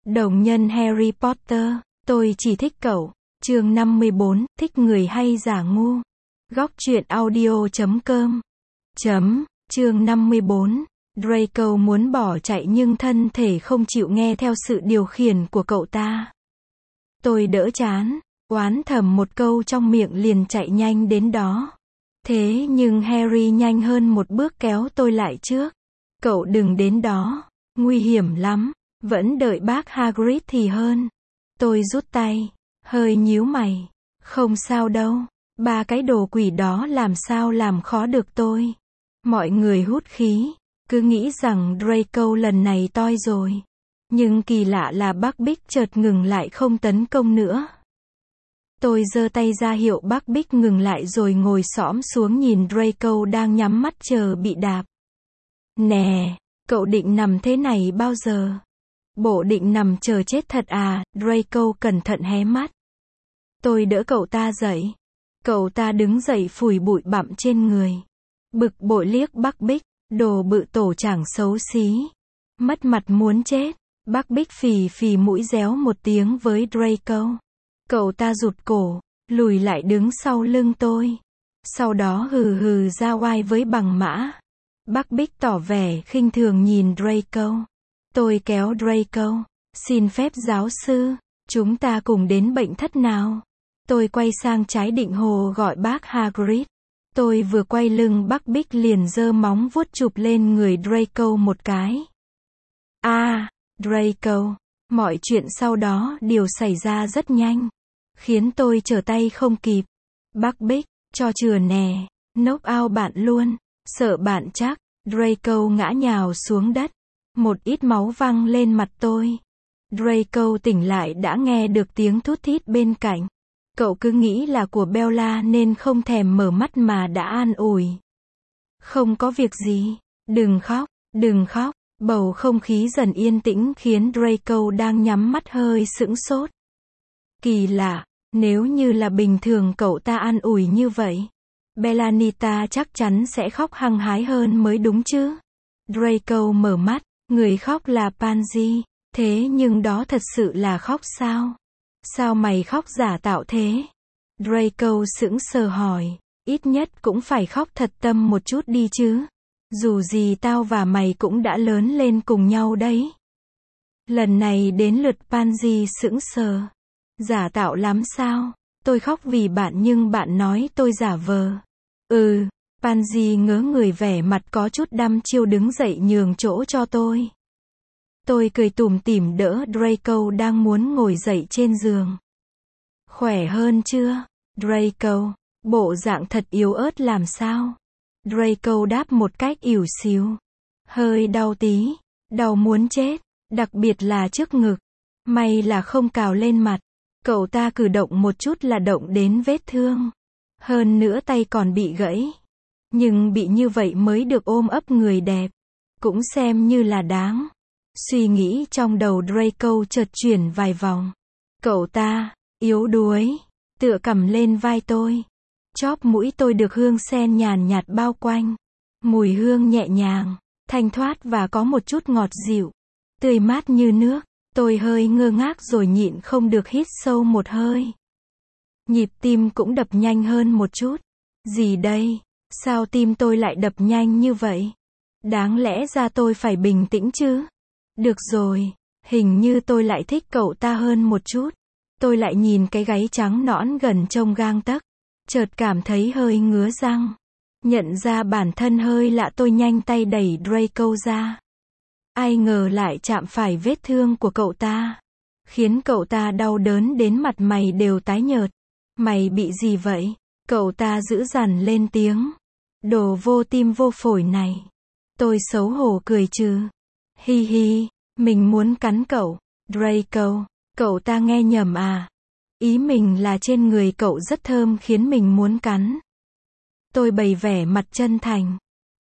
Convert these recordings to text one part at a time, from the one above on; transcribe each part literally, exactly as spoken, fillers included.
Đồng nhân Harry Potter, tôi chỉ thích cậu. Chương năm mươi bốn, thích người hay giả ngu. Góc truyện audio chấm com. Chấm, chương năm mươi bốn. Draco muốn bỏ chạy nhưng thân thể không chịu nghe theo sự điều khiển của cậu ta. Tôi đỡ chán, oán thầm một câu trong miệng liền chạy nhanh đến đó. Thế nhưng Harry nhanh hơn một bước kéo tôi lại trước. Cậu đừng đến đó, nguy hiểm lắm, vẫn đợi bác Hagrid thì hơn. Tôi rút tay, hơi nhíu mày. Không sao đâu, ba cái đồ quỷ đó làm sao làm khó được tôi. Mọi người hút khí, cứ nghĩ rằng Draco lần này toi rồi. Nhưng kỳ lạ là Buckbeak chợt ngừng lại không tấn công nữa. Tôi giơ tay ra hiệu Buckbeak ngừng lại rồi ngồi xõm xuống nhìn Draco đang nhắm mắt chờ bị đạp. Nè, cậu định nằm thế này bao giờ? Bộ định nằm chờ chết thật à? Draco cẩn thận hé mắt. Tôi đỡ cậu ta dậy. Cậu ta đứng dậy phủi bụi bặm trên người. Bực bội liếc Buckbeak, đồ bự tổ chảng xấu xí. Mất mặt muốn chết. Buckbeak phì phì mũi réo một tiếng với Draco. Cậu ta rụt cổ, lùi lại đứng sau lưng tôi. Sau đó hừ hừ ra oai với bằng mã. Buckbeak tỏ vẻ khinh thường nhìn Draco. Tôi kéo Draco. Xin phép giáo sư, chúng ta cùng đến bệnh thất nào. Tôi quay sang trái định hồ gọi bác Hagrid. Tôi vừa quay lưng Buckbeak liền giơ móng vuốt chụp lên người Draco một cái. A, à, Draco. Mọi chuyện sau đó đều xảy ra rất nhanh, khiến tôi trở tay không kịp. Buckbeak, cho chừa nè, knock out bạn luôn, sợ bạn chắc. Draco ngã nhào xuống đất. Một ít máu văng lên mặt tôi. Draco tỉnh lại đã nghe được tiếng thút thít bên cạnh. Cậu cứ nghĩ là của Bella nên không thèm mở mắt mà đã an ủi. Không có việc gì, đừng khóc, đừng khóc. Bầu không khí dần yên tĩnh khiến Draco đang nhắm mắt hơi sững sốt. Kỳ lạ, nếu như là bình thường cậu ta an ủi như vậy, Bellanita chắc chắn sẽ khóc hăng hái hơn mới đúng chứ. Draco mở mắt, người khóc là Pansy, thế nhưng đó thật sự là khóc sao? Sao mày khóc giả tạo thế? Draco sững sờ hỏi, ít nhất cũng phải khóc thật tâm một chút đi chứ. Dù gì tao và mày cũng đã lớn lên cùng nhau đấy. Lần này đến lượt Pansy sững sờ. Giả tạo lắm sao? Tôi khóc vì bạn nhưng bạn nói tôi giả vờ. Ừ, Pansy ngớ người vẻ mặt có chút đăm chiêu đứng dậy nhường chỗ cho tôi. Tôi cười tủm tỉm đỡ Draco đang muốn ngồi dậy trên giường. Khỏe hơn chưa, Draco? Bộ dạng thật yếu ớt làm sao? Draco đáp một cách ỉu xìu. Hơi đau tí, đau muốn chết, đặc biệt là trước ngực. May là không cào lên mặt. Cậu ta cử động một chút là động đến vết thương. Hơn nữa tay còn bị gãy. Nhưng bị như vậy mới được ôm ấp người đẹp. Cũng xem như là đáng. Suy nghĩ trong đầu Draco chợt chuyển vài vòng. Cậu ta, yếu đuối, tựa cầm lên vai tôi. Chóp mũi tôi được hương sen nhàn nhạt bao quanh. Mùi hương nhẹ nhàng, thanh thoát và có một chút ngọt dịu. Tươi mát như nước. Tôi hơi ngơ ngác rồi nhịn không được hít sâu một hơi. Nhịp tim cũng đập nhanh hơn một chút. Gì đây? Sao tim tôi lại đập nhanh như vậy? Đáng lẽ ra tôi phải bình tĩnh chứ? Được rồi, hình như tôi lại thích cậu ta hơn một chút. Tôi lại nhìn cái gáy trắng nõn gần trông gang tấc. Chợt cảm thấy hơi ngứa răng. Nhận ra bản thân hơi lạ tôi nhanh tay đẩy Draco ra. Ai ngờ lại chạm phải vết thương của cậu ta. Khiến cậu ta đau đớn đến mặt mày đều tái nhợt. Mày bị gì vậy? Cậu ta dữ dằn lên tiếng. Đồ vô tim vô phổi này. Tôi xấu hổ cười trừ. Hi hi, mình muốn cắn cậu. Draco, cậu ta nghe nhầm à? Ý mình là trên người cậu rất thơm khiến mình muốn cắn. Tôi bày vẻ mặt chân thành.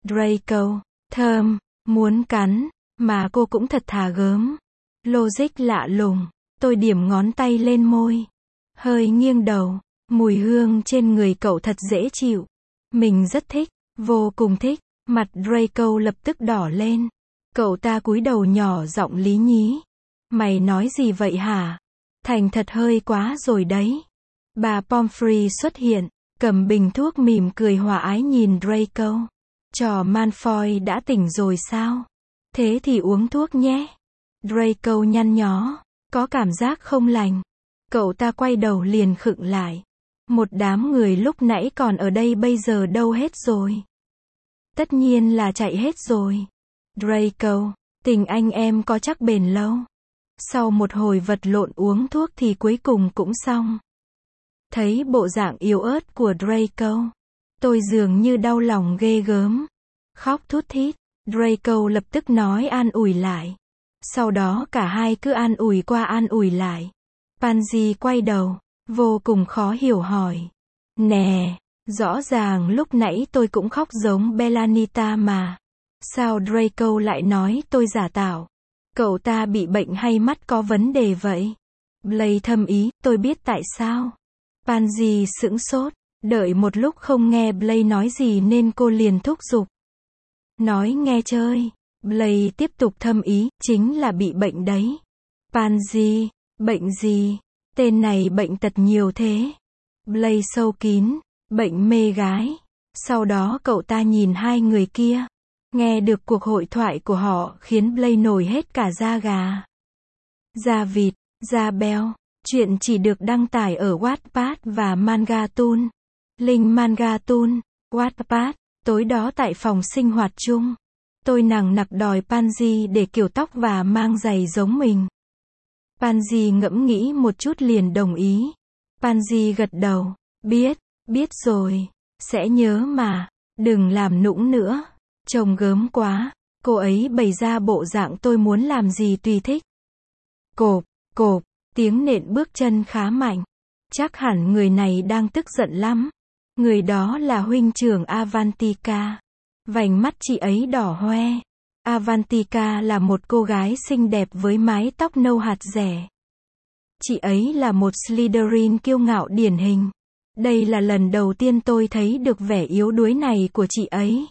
Draco, thơm, muốn cắn, mà cô cũng thật thà gớm. Logic lạ lùng. Tôi điểm ngón tay lên môi. Hơi nghiêng đầu. Mùi hương trên người cậu thật dễ chịu. Mình rất thích, vô cùng thích. Mặt Draco lập tức đỏ lên. Cậu ta cúi đầu nhỏ giọng lý nhí. Mày nói gì vậy hả? Thành thật hơi quá rồi đấy. Bà Pomfrey xuất hiện, cầm bình thuốc mỉm cười hòa ái nhìn Draco. Trò Malfoy đã tỉnh rồi sao? Thế thì uống thuốc nhé. Draco nhăn nhó, có cảm giác không lành. Cậu ta quay đầu liền khựng lại. Một đám người lúc nãy còn ở đây bây giờ đâu hết rồi? Tất nhiên là chạy hết rồi. Draco, tình anh em có chắc bền lâu. Sau một hồi vật lộn uống thuốc thì cuối cùng cũng xong. Thấy bộ dạng yếu ớt của Draco, tôi dường như đau lòng ghê gớm. Khóc thút thít, Draco lập tức nói an ủi lại. Sau đó cả hai cứ an ủi qua an ủi lại. Pansy quay đầu, vô cùng khó hiểu hỏi. Nè, rõ ràng lúc nãy tôi cũng khóc giống Belanita mà. Sao Draco lại nói tôi giả tạo? Cậu ta bị bệnh hay mắt có vấn đề vậy? Blaise thâm ý, tôi biết tại sao. Pansy sững sốt, đợi một lúc không nghe Blaise nói gì nên cô liền thúc giục. Nói nghe chơi. Blaise tiếp tục thâm ý, chính là bị bệnh đấy. Pansy, bệnh gì? Tên này bệnh tật nhiều thế. Blaise sâu kín, bệnh mê gái. Sau đó cậu ta nhìn hai người kia. Nghe được cuộc hội thoại của họ khiến Blaise nổi hết cả da gà. Da vịt, da beo. Chuyện chỉ được đăng tải ở Wattpad và Mangatoon. Link Mangatoon, Wattpad. Tối đó tại phòng sinh hoạt chung, tôi nằng nặc đòi Pansy để kiểu tóc và mang giày giống mình. Pansy ngẫm nghĩ một chút liền đồng ý. Pansy gật đầu. Biết, biết rồi. Sẽ nhớ mà. Đừng làm nũng nữa. Trông gớm quá. Cô ấy bày ra bộ dạng tôi muốn làm gì tùy thích. Cộp, cộp. Tiếng nện bước chân khá mạnh. Chắc hẳn người này đang tức giận lắm. Người đó là huynh trưởng Avantika. Vành mắt chị ấy đỏ hoe. Avantika là một cô gái xinh đẹp với mái tóc nâu hạt rẻ. Chị ấy là một Slytherin kiêu ngạo điển hình. Đây là lần đầu tiên tôi thấy được vẻ yếu đuối này của chị ấy.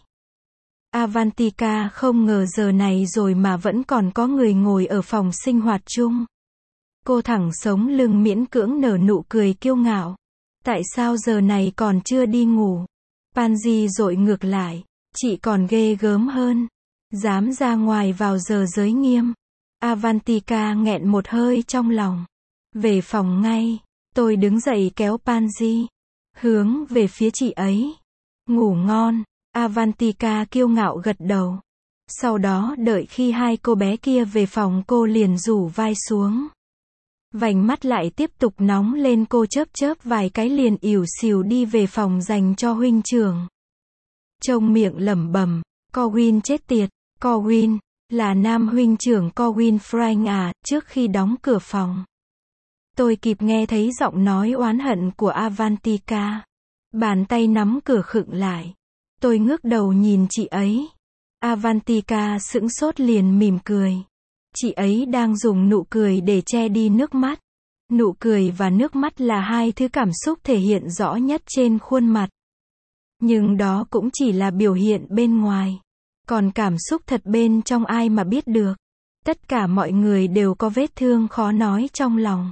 Avantika không ngờ giờ này rồi mà vẫn còn có người ngồi ở phòng sinh hoạt chung. Cô thẳng sống lưng miễn cưỡng nở nụ cười kiêu ngạo. Tại sao giờ này còn chưa đi ngủ? Pansy dội ngược lại. Chị còn ghê gớm hơn. Dám ra ngoài vào giờ giới nghiêm. Avantika nghẹn một hơi trong lòng. Về phòng ngay. Tôi đứng dậy kéo Pansy. Hướng về phía chị ấy. Ngủ ngon. Avantika kiêu ngạo gật đầu. Sau đó đợi khi hai cô bé kia về phòng cô liền rủ vai xuống. Vành mắt lại tiếp tục nóng lên, cô chớp chớp vài cái liền ỉu xìu đi về phòng dành cho huynh trưởng. Trong miệng lẩm bẩm, Corwin chết tiệt, Corwin, là nam huynh trưởng Corwin Frank à, trước khi đóng cửa phòng. Tôi kịp nghe thấy giọng nói oán hận của Avantika. Bàn tay nắm cửa khựng lại. Tôi ngước đầu nhìn chị ấy. Avantika sững sốt liền mỉm cười. Chị ấy đang dùng nụ cười để che đi nước mắt. Nụ cười và nước mắt là hai thứ cảm xúc thể hiện rõ nhất trên khuôn mặt. Nhưng đó cũng chỉ là biểu hiện bên ngoài. Còn cảm xúc thật bên trong ai mà biết được. Tất cả mọi người đều có vết thương khó nói trong lòng.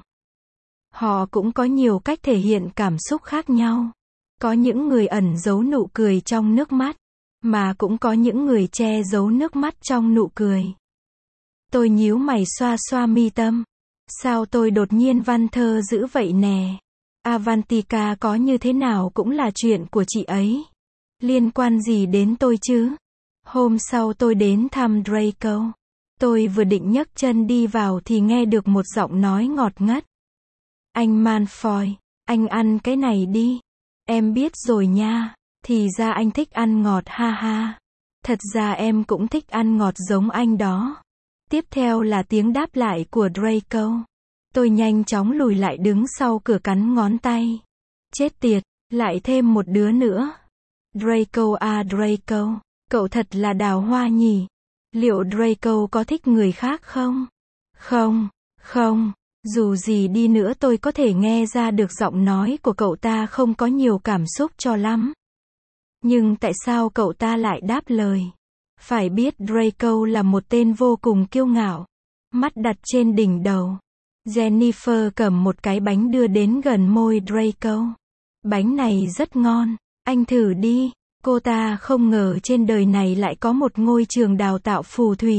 Họ cũng có nhiều cách thể hiện cảm xúc khác nhau. Có những người ẩn giấu nụ cười trong nước mắt. Mà cũng có những người che giấu nước mắt trong nụ cười. Tôi nhíu mày xoa xoa mi tâm. Sao tôi đột nhiên văn thơ dữ vậy nè? Avantika có như thế nào cũng là chuyện của chị ấy. Liên quan gì đến tôi chứ? Hôm sau tôi đến thăm Draco. Tôi vừa định nhấc chân đi vào thì nghe được một giọng nói ngọt ngất. Anh Malfoy, anh ăn cái này đi. Em biết rồi nha. Thì ra anh thích ăn ngọt ha ha. Thật ra em cũng thích ăn ngọt giống anh đó. Tiếp theo là tiếng đáp lại của Draco. Tôi nhanh chóng lùi lại đứng sau cửa cắn ngón tay. Chết tiệt, lại thêm một đứa nữa. Draco à Draco, cậu thật là đào hoa nhỉ. Liệu Draco có thích người khác không? Không, không, dù gì đi nữa tôi có thể nghe ra được giọng nói của cậu ta không có nhiều cảm xúc cho lắm. Nhưng tại sao cậu ta lại đáp lời? Phải biết Draco là một tên vô cùng kiêu ngạo. mắt đặt trên đỉnh đầu. Jennifer cầm một cái bánh đưa đến gần môi Draco. Bánh này rất ngon, anh thử đi. Cô ta không ngờ trên đời này lại có một ngôi trường đào tạo phù thủy.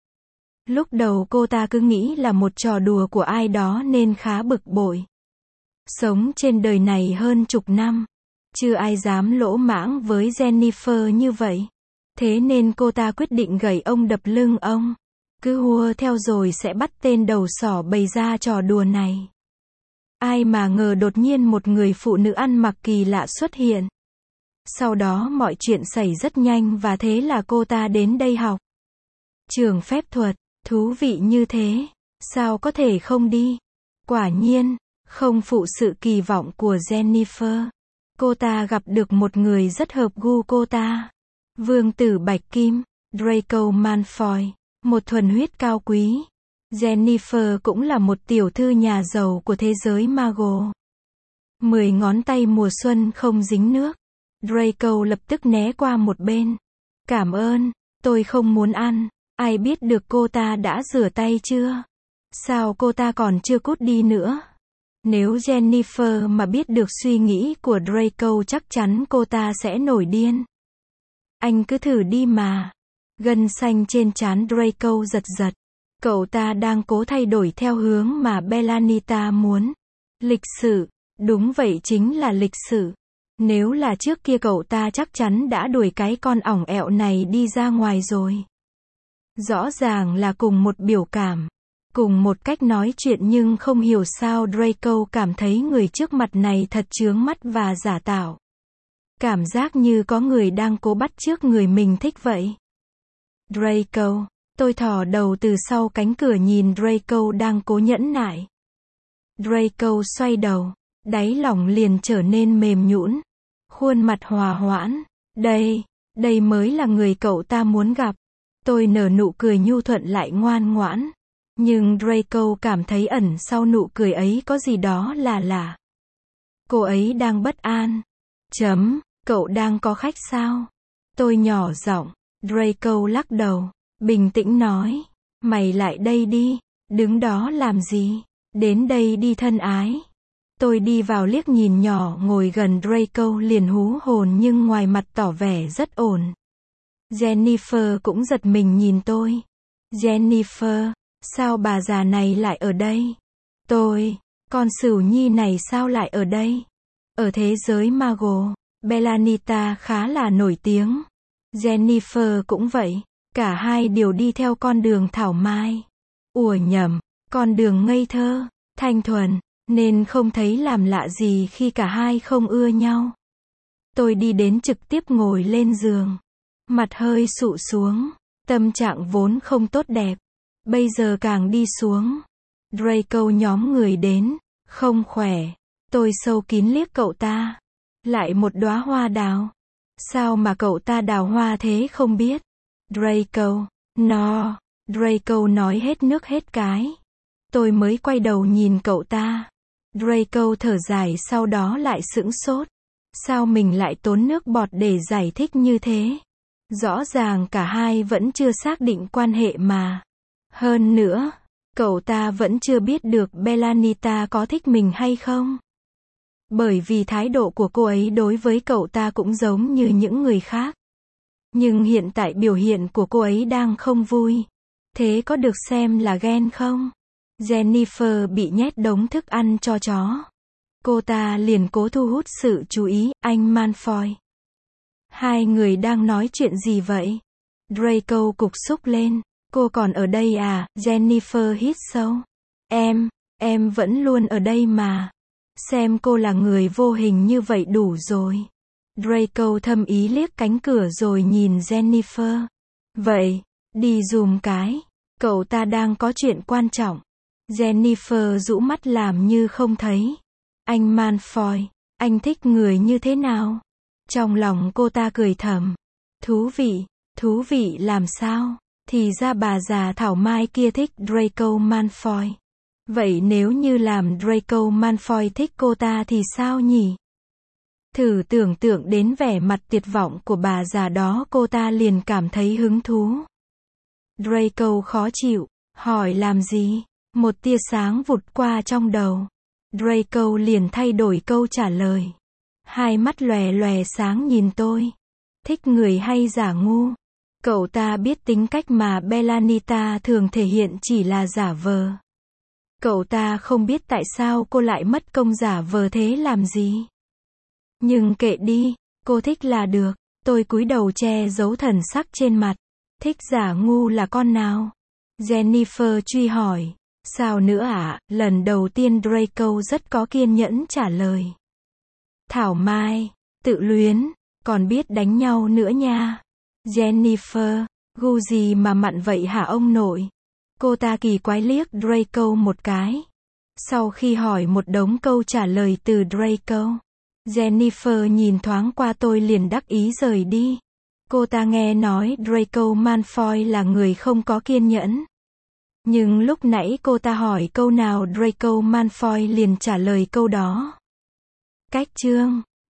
Lúc đầu cô ta cứ nghĩ là một trò đùa của ai đó nên khá bực bội. Sống trên đời này hơn chục năm, chưa ai dám lỗ mãng với Jennifer như vậy. Thế nên cô ta quyết định gẩy ông đập lưng ông. Cứ hùa theo rồi sẽ bắt tên đầu sỏ bày ra trò đùa này. Ai mà ngờ đột nhiên một người phụ nữ ăn mặc kỳ lạ xuất hiện. Sau đó mọi chuyện xảy rất nhanh và thế là cô ta đến đây học. Trường phép thuật, thú vị như thế, sao có thể không đi? Quả nhiên, không phụ sự kỳ vọng của Jennifer. Cô ta gặp được một người rất hợp gu cô ta. Vương tử Bạch Kim, Draco Malfoy, một thuần huyết cao quý. Jennifer cũng là một tiểu thư nhà giàu của thế giới Muggle. Mười ngón tay mùa xuân không dính nước. Draco lập tức né qua một bên. Cảm ơn, tôi không muốn ăn. Ai biết được cô ta đã rửa tay chưa? Sao cô ta còn chưa cút đi nữa? Nếu Jennifer mà biết được suy nghĩ của Draco chắc chắn cô ta sẽ nổi điên. Anh cứ thử đi mà. Gân xanh trên trán Draco giật giật. Cậu ta đang cố thay đổi theo hướng mà Belanita muốn. Lịch sự, đúng vậy chính là lịch sự. Nếu là trước kia cậu ta chắc chắn đã đuổi cái con ỏng ẹo này đi ra ngoài rồi. Rõ ràng là cùng một biểu cảm, cùng một cách nói chuyện nhưng không hiểu sao Draco cảm thấy người trước mặt này thật chướng mắt và giả tạo. Cảm giác như có người đang cố bắt chước người mình thích vậy. Draco, tôi thò đầu từ sau cánh cửa nhìn Draco đang cố nhẫn nại. Draco xoay đầu, đáy lòng liền trở nên mềm nhũn, khuôn mặt hòa hoãn. Đây, đây mới là người cậu ta muốn gặp. Tôi nở nụ cười nhu thuận lại ngoan ngoãn. Nhưng Draco cảm thấy ẩn sau nụ cười ấy có gì đó là lạ. Cô ấy đang bất an. Chấm, cậu đang có khách sao? Tôi nhỏ giọng. Draco lắc đầu, bình tĩnh nói. Mày lại đây đi, đứng đó làm gì? Đến đây đi thân ái. Tôi đi vào liếc nhìn nhỏ ngồi gần Draco liền hú hồn nhưng ngoài mặt tỏ vẻ rất ổn. Jennifer cũng giật mình nhìn tôi. Jennifer, sao bà già này lại ở đây? Tôi, con Sửu Nhi này sao lại ở đây? Ở thế giới Muggle, Belanita khá là nổi tiếng. Jennifer cũng vậy. Cả hai đều đi theo con đường thảo mai. Ủa nhầm, con đường ngây thơ, thanh thuần, nên không thấy làm lạ gì khi cả hai không ưa nhau. Tôi đi đến trực tiếp ngồi lên giường. Mặt hơi sụ xuống. Tâm trạng vốn không tốt đẹp. Bây giờ càng đi xuống. Draco nhóm người đến. Không khỏe. Tôi sâu kín liếc cậu ta. Lại một đóa hoa đào. Sao mà cậu ta đào hoa thế không biết? Draco, no. Draco nói hết nước hết cái. Tôi mới quay đầu nhìn cậu ta. Draco thở dài sau đó lại sững sốt. Sao mình lại tốn nước bọt để giải thích như thế? Rõ ràng cả hai vẫn chưa xác định quan hệ mà. Hơn nữa, cậu ta vẫn chưa biết được Belanita có thích mình hay không. Bởi vì thái độ của cô ấy đối với cậu ta cũng giống như những người khác. Nhưng hiện tại biểu hiện của cô ấy đang không vui. Thế có được xem là ghen không? Jennifer bị nhét đống thức ăn cho chó. Cô ta liền cố thu hút sự chú ý, anh Malfoy. Hai người đang nói chuyện gì vậy? Draco cục xúc lên. Cô còn ở đây à? Jennifer hít sâu. Em, em vẫn luôn ở đây mà. Xem cô là người vô hình như vậy đủ rồi. Draco thâm ý liếc cánh cửa rồi nhìn Jennifer. Vậy, đi dùm cái. Cậu ta đang có chuyện quan trọng. Jennifer rũ mắt làm như không thấy. Anh Malfoy, anh thích người như thế nào? Trong lòng cô ta cười thầm. Thú vị, thú vị làm sao? Thì ra bà già thảo mai kia thích Draco Malfoy. Vậy nếu như làm Draco Malfoy thích cô ta thì sao nhỉ? Thử tưởng tượng đến vẻ mặt tuyệt vọng của bà già đó cô ta liền cảm thấy hứng thú. Draco khó chịu. Hỏi làm gì? Một tia sáng vụt qua trong đầu. Draco liền thay đổi câu trả lời. Hai mắt lòe lòe sáng nhìn tôi. Thích người hay giả ngu? Cậu ta biết tính cách mà Belanita thường thể hiện chỉ là giả vờ. Cậu ta không biết tại sao cô lại mất công giả vờ thế làm gì. Nhưng kệ đi, cô thích là được. Tôi cúi đầu che giấu thần sắc trên mặt. Thích giả ngu là con nào? Jennifer truy hỏi. Sao nữa ạ? À? Lần đầu tiên Draco rất có kiên nhẫn trả lời. Thảo Mai, tự luyến, còn biết đánh nhau nữa nha. Jennifer, gu gì mà mặn vậy hả ông nội? Cô ta kỳ quái liếc Draco một cái. Sau khi hỏi một đống câu trả lời từ Draco, Jennifer nhìn thoáng qua tôi liền đắc ý rời đi. Cô ta nghe nói Draco Malfoy là người không có kiên nhẫn. Nhưng lúc nãy cô ta hỏi câu nào Draco Malfoy liền trả lời câu đó. Cách chương